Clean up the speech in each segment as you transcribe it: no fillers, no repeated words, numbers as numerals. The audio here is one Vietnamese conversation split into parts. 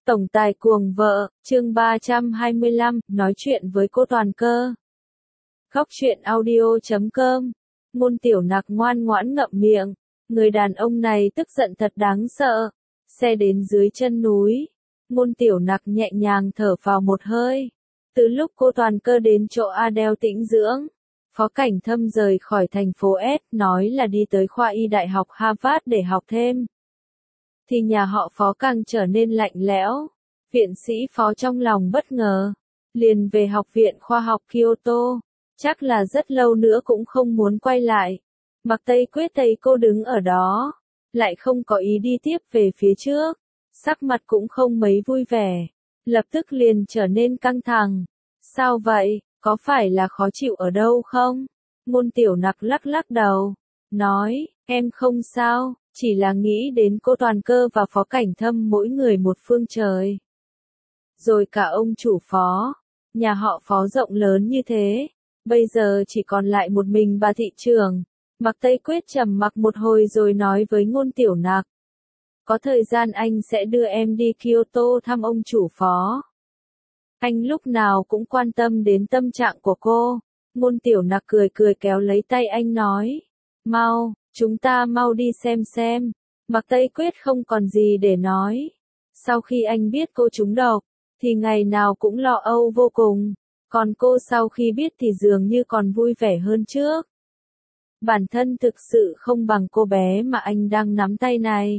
Tổng tài cuồng vợ, chương 325, nói chuyện với cô Toàn Cơ. Khóc chuyện audio.com. Ngôn Tiểu Nặc ngoan ngoãn ngậm miệng. Người đàn ông này tức giận thật đáng sợ. Xe đến dưới chân núi. Ngôn Tiểu Nặc nhẹ nhàng thở vào một hơi. Từ lúc cô Toàn Cơ đến chỗ Adele tĩnh dưỡng, Phó Cảnh Thâm rời khỏi thành phố S, nói là đi tới khoa y đại học Harvard để học thêm, thì nhà họ Phó càng trở nên lạnh lẽo. Viện sĩ Phó trong lòng bất ngờ, liền về Học viện Khoa học Kyoto, chắc là rất lâu nữa cũng không muốn quay lại. Mặc Tây Quyết thấy cô đứng ở đó, lại không có ý đi tiếp về phía trước, sắc mặt cũng không mấy vui vẻ, lập tức liền trở nên căng thẳng. Sao vậy, có phải là khó chịu ở đâu không? Ngôn Tiểu Nặc lắc lắc đầu, nói, em không sao, chỉ là nghĩ đến cô Toàn Cơ và Phó Cảnh Thâm mỗi người một phương trời. Rồi cả ông chủ Phó, nhà họ Phó rộng lớn như thế, bây giờ chỉ còn lại một mình bà thị trưởng. Mặc Tây Quyết trầm mặc một hồi rồi nói với Ngôn Tiểu Nặc, có thời gian anh sẽ đưa em đi Kyoto thăm ông chủ Phó. Anh lúc nào cũng quan tâm đến tâm trạng của cô. Ngôn Tiểu Nặc cười cười kéo lấy tay anh nói, mau, chúng ta mau đi xem. Mặc Tây Quyết không còn gì để nói. Sau khi anh biết cô trúng độc, thì ngày nào cũng lo âu vô cùng. Còn cô sau khi biết thì dường như còn vui vẻ hơn trước. Bản thân thực sự không bằng cô bé mà anh đang nắm tay này.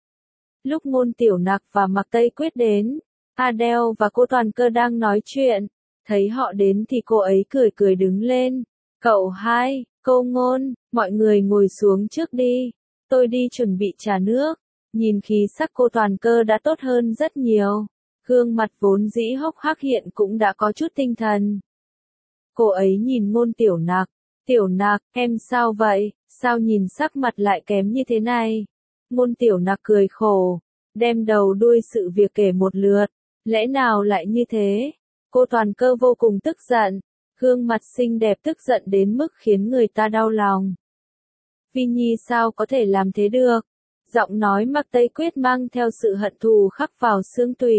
Lúc Ngôn Tiểu Nặc và Mặc Tây Quyết đến, Adele và cô Toàn Cơ đang nói chuyện. Thấy họ đến thì cô ấy cười cười đứng lên. Cậu hai, cô Ngôn, mọi người ngồi xuống trước đi. Tôi đi chuẩn bị trà nước. Nhìn khí sắc cô Toàn Cơ đã tốt hơn rất nhiều. Gương mặt vốn dĩ hốc hác hiện cũng đã có chút tinh thần. Cô ấy nhìn Ngôn Tiểu Nặc. Tiểu Nặc, em sao vậy? Sao nhìn sắc mặt lại kém như thế này? Ngôn Tiểu Nặc cười khổ, đem đầu đuôi sự việc kể một lượt. Lẽ nào lại như thế? Cô Toàn Cơ vô cùng tức giận. Gương mặt xinh đẹp tức giận đến mức khiến người ta đau lòng. Vi Nhi sao có thể làm thế được? Giọng nói Mặc Tây Quyết mang theo sự hận thù khắc vào xương tủy.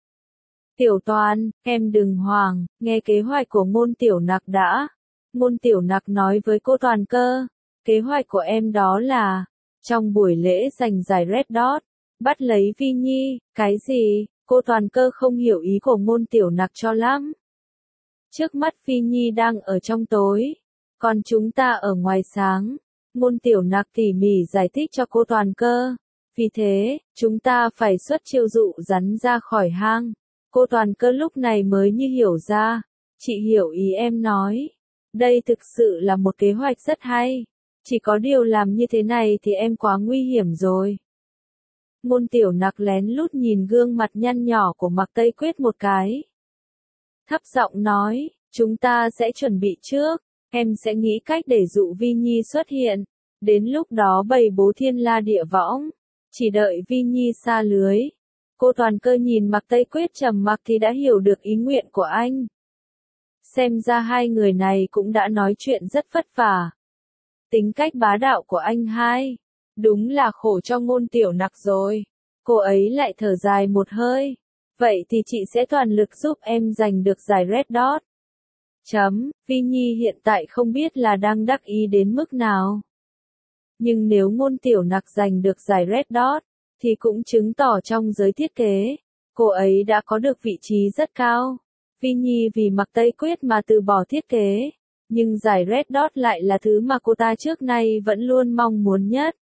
Tiểu Toàn, em đừng hoảng, nghe kế hoạch của Ngôn Tiểu Nặc đã. Ngôn Tiểu Nặc nói với cô Toàn Cơ, kế hoạch của em đó là, trong buổi lễ giành giải Red Dot, bắt lấy Vi Nhi. Cái gì? Cô Toàn Cơ không hiểu ý của Ngôn Tiểu Nặc cho lắm. Trước mắt Vi Nhi đang ở trong tối, còn chúng ta ở ngoài sáng. Ngôn Tiểu Nặc tỉ mỉ giải thích cho cô Toàn Cơ. Vì thế, chúng ta phải xuất chiêu dụ rắn ra khỏi hang. Cô Toàn Cơ lúc này mới như hiểu ra. Chị hiểu ý em nói. Đây thực sự là một kế hoạch rất hay. Chỉ có điều làm như thế này thì em quá nguy hiểm rồi. Ngôn Tiểu Nặc lén lút nhìn gương mặt nhăn nhỏ của Mặc Tây Quyết một cái. Thấp giọng nói, chúng ta sẽ chuẩn bị trước. Em sẽ nghĩ cách để dụ Vi Nhi xuất hiện. Đến lúc đó bày bố thiên la địa võng. Chỉ đợi Vi Nhi xa lưới. Cô Toàn Cơ nhìn Mặc Tây Quyết trầm mặc thì đã hiểu được ý nguyện của anh. Xem ra hai người này cũng đã nói chuyện rất vất vả. Tính cách bá đạo của anh hai, đúng là khổ cho Ngôn Tiểu Nặc rồi. Cô ấy lại thở dài một hơi. Vậy thì chị sẽ toàn lực giúp em giành được giải Red Dot. Vi Nhi hiện tại không biết là đang đắc ý đến mức nào. Nhưng nếu Ngôn Tiểu Nặc giành được giải Red Dot, thì cũng chứng tỏ trong giới thiết kế, cô ấy đã có được vị trí rất cao. Vi Nhi vì Mặc Tây Quyết mà từ bỏ thiết kế, nhưng giải Red Dot lại là thứ mà cô ta trước nay vẫn luôn mong muốn nhất.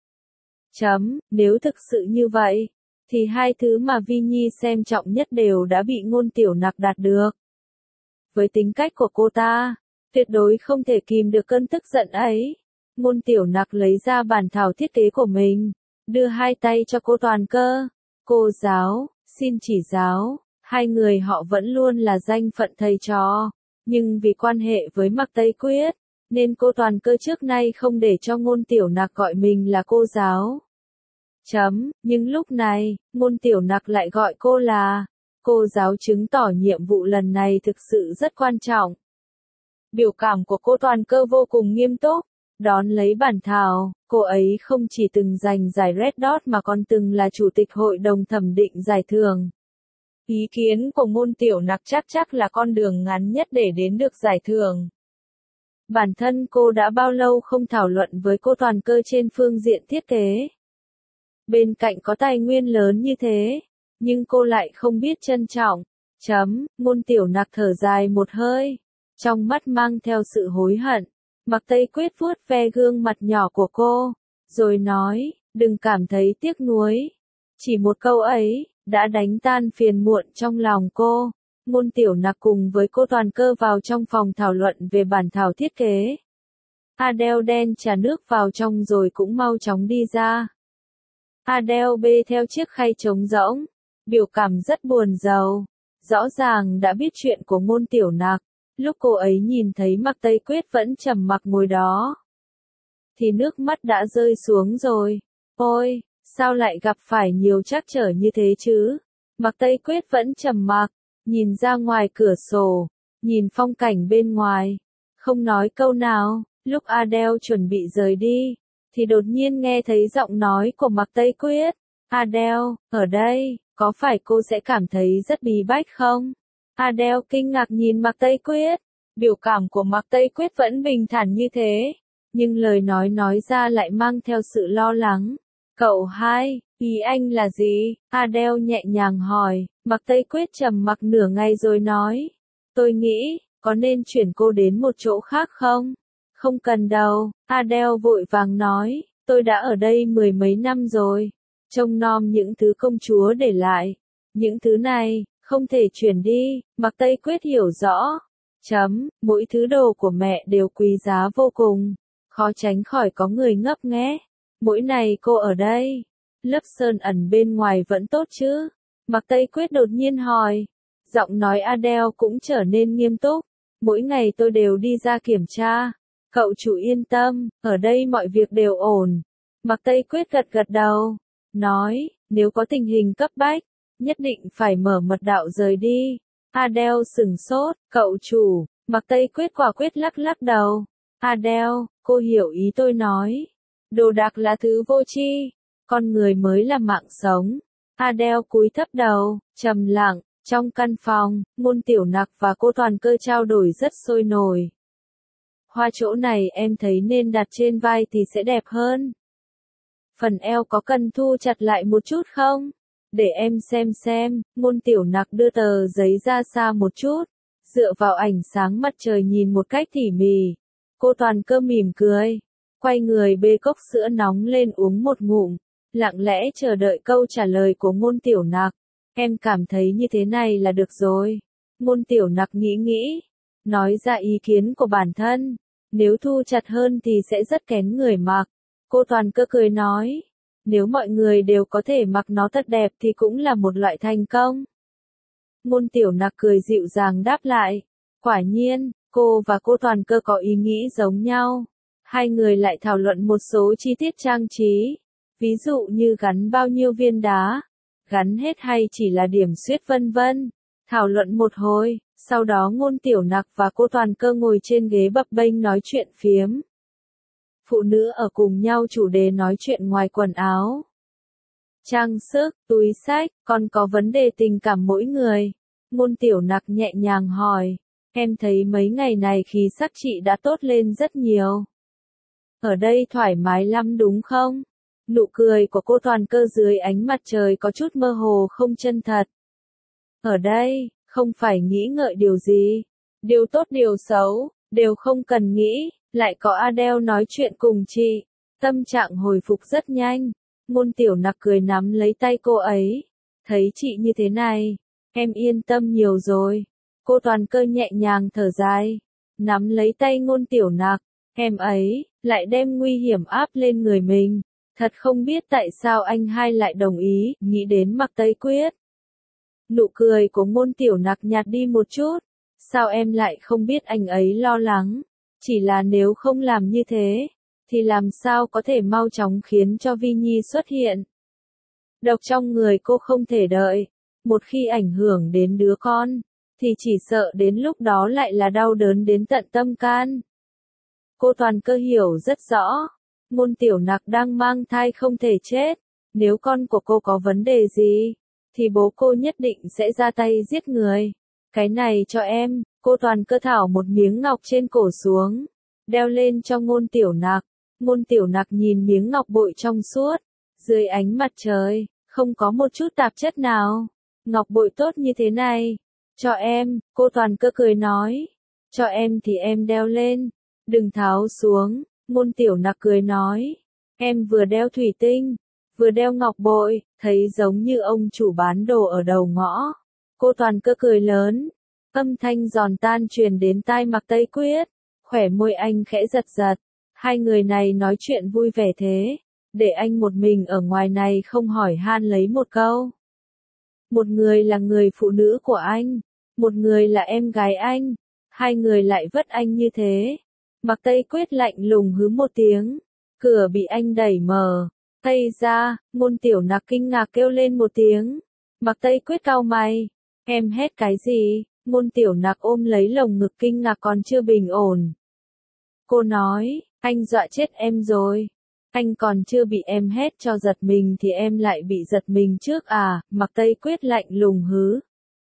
Nếu thực sự như vậy, thì hai thứ mà Vi Nhi xem trọng nhất đều đã bị Ngôn Tiểu Nặc đạt được. Với tính cách của cô ta, tuyệt đối không thể kìm được cơn tức giận ấy. Ngôn Tiểu Nặc lấy ra bản thảo thiết kế của mình, đưa hai tay cho cô Toàn Cơ. Cô giáo, xin chỉ giáo. Hai người họ vẫn luôn là danh phận thầy trò, nhưng vì quan hệ với Mặc Tây Quyết, nên cô Toàn Cơ trước nay không để cho Ngôn Tiểu Nặc gọi mình là cô giáo. Nhưng lúc này, Ngôn Tiểu Nặc lại gọi cô là cô giáo, chứng tỏ nhiệm vụ lần này thực sự rất quan trọng. Biểu cảm của cô Toàn Cơ vô cùng nghiêm túc, đón lấy bản thảo. Cô ấy không chỉ từng giành giải Red Dot mà còn từng là chủ tịch hội đồng thẩm định giải thưởng. Ý kiến của Ngôn Tiểu Nặc chắc là con đường ngắn nhất để đến được giải thưởng. Bản thân cô đã bao lâu không thảo luận với cô Toàn Cơ trên phương diện thiết kế. Bên cạnh có tài nguyên lớn như thế, nhưng cô lại không biết trân trọng. Ngôn Tiểu Nặc thở dài một hơi, trong mắt mang theo sự hối hận. Mạc Tây Quyết vuốt ve gương mặt nhỏ của cô, rồi nói, đừng cảm thấy tiếc nuối. Chỉ một câu ấy, đã đánh tan phiền muộn trong lòng cô. Ngôn Tiểu Nặc cùng với cô Toàn Cơ vào trong phòng thảo luận về bản thảo thiết kế. Adele đen trà nước vào trong rồi cũng mau chóng đi ra. Adele bê theo chiếc khay trống rỗng, biểu cảm rất buồn rầu. Rõ ràng đã biết chuyện của Ngôn Tiểu Nặc, lúc cô ấy nhìn thấy Mạc Tây Quyết vẫn trầm mặc ngồi đó, thì nước mắt đã rơi xuống rồi. Ôi, sao lại gặp phải nhiều trắc trở như thế chứ? Mạc Tây Quyết vẫn trầm mặc, nhìn ra ngoài cửa sổ, nhìn phong cảnh bên ngoài, không nói câu nào. Lúc Adele chuẩn bị rời đi, thì đột nhiên nghe thấy giọng nói của Mạc Tây Quyết. Adele, ở đây, có phải cô sẽ cảm thấy rất bí bách không? Adele kinh ngạc nhìn Mạc Tây Quyết, biểu cảm của Mạc Tây Quyết vẫn bình thản như thế, nhưng lời nói ra lại mang theo sự lo lắng. Cậu hai, ý anh là gì? Adele nhẹ nhàng hỏi. Mạc Tây Quyết trầm mặc nửa ngày rồi nói, tôi nghĩ, có nên chuyển cô đến một chỗ khác không? Không cần đâu, Adele vội vàng nói, tôi đã ở đây mười mấy năm rồi, trông nom những thứ công chúa để lại. Những thứ này, không thể chuyển đi. Mạc Tây Quyết hiểu rõ. Mỗi thứ đồ của mẹ đều quý giá vô cùng, khó tránh khỏi có người ngấp nghé. Mỗi ngày cô ở đây, lớp sơn ẩn bên ngoài vẫn tốt chứ? Mạc Tây Quyết đột nhiên hỏi. Giọng nói Adele cũng trở nên nghiêm túc. Mỗi ngày tôi đều đi ra kiểm tra. Cậu chủ yên tâm, ở đây mọi việc đều ổn. Mạc Tây Quyết gật đầu, nói, nếu có tình hình cấp bách, nhất định phải mở mật đạo rời đi. Adele sửng sốt, cậu chủ. Mạc Tây Quyết quả quyết lắc đầu. Adele, cô hiểu ý tôi nói. Đồ đạc là thứ vô tri, con người mới là mạng sống. Adele cúi thấp đầu, trầm lặng. Trong căn phòng, Ngôn Tiểu Nặc và cô Toàn Cơ trao đổi rất sôi nổi. Hoa chỗ này em thấy nên đặt trên vai thì sẽ đẹp hơn. Phần eo có cần thu chặt lại một chút không? Để em xem. Ngôn Tiểu Nặc đưa tờ giấy ra xa một chút, dựa vào ánh sáng mặt trời nhìn một cách tỉ mỉ. Cô Toàn Cơ mỉm cười, quay người bê cốc sữa nóng lên uống một ngụm, lặng lẽ chờ đợi câu trả lời của Ngôn Tiểu Nặc. Em cảm thấy như thế này là được rồi. Ngôn Tiểu Nặc nghĩ, nói ra ý kiến của bản thân. Nếu thu chặt hơn thì sẽ rất kén người mặc. Cô Toàn Cơ cười nói, nếu mọi người đều có thể mặc nó thật đẹp thì cũng là một loại thành công. Ngôn Tiểu Nặc cười dịu dàng đáp lại, quả nhiên, cô và cô Toàn Cơ có ý nghĩ giống nhau. Hai người lại thảo luận một số chi tiết trang trí, ví dụ như gắn bao nhiêu viên đá, gắn hết hay chỉ là điểm xuyết vân vân. Thảo luận một hồi, sau đó Ngôn Tiểu Nặc và cô Toàn Cơ ngồi trên ghế bập bênh nói chuyện phiếm. Phụ nữ ở cùng nhau chủ đề nói chuyện ngoài quần áo, trang sức, túi xách, còn có vấn đề tình cảm mỗi người. Ngôn Tiểu Nặc nhẹ nhàng hỏi, em thấy mấy ngày này khí sắc chị đã tốt lên rất nhiều. Ở đây thoải mái lắm đúng không? Nụ cười của cô Toàn Cơ dưới ánh mặt trời có chút mơ hồ không chân thật. Ở đây, không phải nghĩ ngợi điều gì. Điều tốt điều xấu, đều không cần nghĩ. Lại có Adele nói chuyện cùng chị. Tâm trạng hồi phục rất nhanh. Ngôn Tiểu Nặc cười nắm lấy tay cô ấy. Thấy chị như thế này, em yên tâm nhiều rồi. Cô Toàn Cơ nhẹ nhàng thở dài, nắm lấy tay Ngôn Tiểu Nặc. Em ấy, lại đem nguy hiểm áp lên người mình. Thật không biết tại sao anh hai lại đồng ý, nghĩ đến Mạc Tây Quyết. Nụ cười của Ngôn Tiểu Nặc nhạt đi một chút. Sao em lại không biết anh ấy lo lắng? Chỉ là nếu không làm như thế, thì làm sao có thể mau chóng khiến cho Vi Nhi xuất hiện? Độc trong người cô không thể đợi. Một khi ảnh hưởng đến đứa con, thì chỉ sợ đến lúc đó lại là đau đớn đến tận tâm can. Cô Toàn Cơ hiểu rất rõ. Ngôn Tiểu Nặc đang mang thai không thể chết. Nếu con của cô có vấn đề gì, thì bố cô nhất định sẽ ra tay giết người. Cái này cho em, cô Toàn Cơ thảo một miếng ngọc trên cổ xuống, đeo lên cho Ngôn Tiểu Nặc. Ngôn Tiểu Nặc nhìn miếng ngọc bội trong suốt, dưới ánh mặt trời, không có một chút tạp chất nào. Ngọc bội tốt như thế này, cho em, cô Toàn Cơ cười nói. Cho em thì em đeo lên, đừng tháo xuống. Ngôn Tiểu Nặc cười nói. Em vừa đeo thủy tinh, vừa đeo ngọc bội, thấy giống như ông chủ bán đồ ở đầu ngõ. Cô Toàn Cơ cười lớn, âm thanh giòn tan truyền đến tai Mạc Tây Quyết, khỏe môi anh khẽ giật giật. Hai người này nói chuyện vui vẻ thế, để anh một mình ở ngoài này không hỏi han lấy một câu. Một người là người phụ nữ của anh, một người là em gái anh, hai người lại vất anh như thế. Mạc Tây Quyết lạnh lùng hứ một tiếng, cửa bị anh đẩy mở. Tây ra, Ngôn Tiểu Nặc kinh ngạc kêu lên một tiếng. Mạc Tây Quyết cau mày, em hét cái gì? Ngôn Tiểu Nặc ôm lấy lồng ngực kinh ngạc còn chưa bình ổn. Cô nói, anh dọa chết em rồi. Anh còn chưa bị em hét cho giật mình thì em lại bị giật mình trước à? Mạc Tây Quyết lạnh lùng hứ.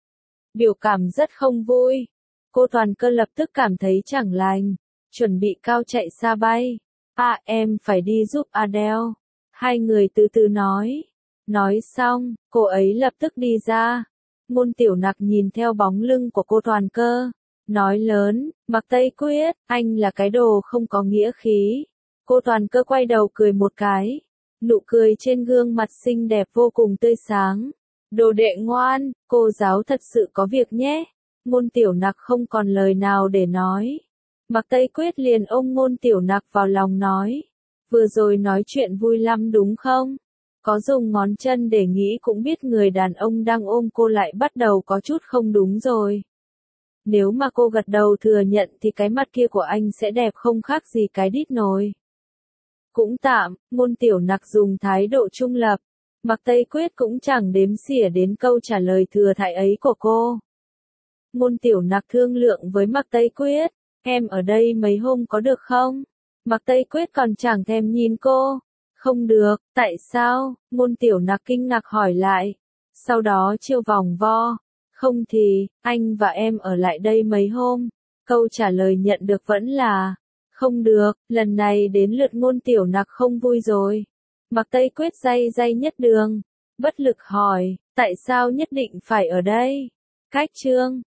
Biểu cảm rất không vui. Cô Toàn Cơ lập tức cảm thấy chẳng lành, chuẩn bị cao chạy xa bay. À, em phải đi giúp Adele. Hai người từ từ nói. Nói xong, cô ấy lập tức đi ra. Ngôn Tiểu Nặc nhìn theo bóng lưng của cô Toàn Cơ, nói lớn, Mạc Tây Quyết, anh là cái đồ không có nghĩa khí. Cô Toàn Cơ quay đầu cười một cái, nụ cười trên gương mặt xinh đẹp vô cùng tươi sáng. Đồ đệ ngoan, cô giáo thật sự có việc nhé. Ngôn Tiểu Nặc không còn lời nào để nói. Mạc Tây Quyết liền ôm Ngôn Tiểu Nặc vào lòng nói, vừa rồi nói chuyện vui lắm đúng không? Có dùng ngón chân để nghĩ cũng biết người đàn ông đang ôm cô lại bắt đầu có chút không đúng rồi. Nếu mà cô gật đầu thừa nhận thì cái mặt kia của anh sẽ đẹp không khác gì cái đít nồi. Cũng tạm, Ngôn Tiểu Nặc dùng thái độ trung lập. Mạc Tây Quyết cũng chẳng đếm xỉa đến câu trả lời thừa thãi ấy của cô. Ngôn Tiểu Nặc thương lượng với Mạc Tây Quyết, em ở đây mấy hôm có được không? Mạc Tây Quyết còn chẳng thèm nhìn cô. Không được, tại sao? Ngôn Tiểu Nặc kinh ngạc hỏi lại. Sau đó chiêu vòng vo. Không thì, anh và em ở lại đây mấy hôm. Câu trả lời nhận được vẫn là, không được, lần này đến lượt Ngôn Tiểu Nặc không vui rồi. Mạc Tây Quyết day day nhất đường. Bất lực hỏi, tại sao nhất định phải ở đây? Cách chương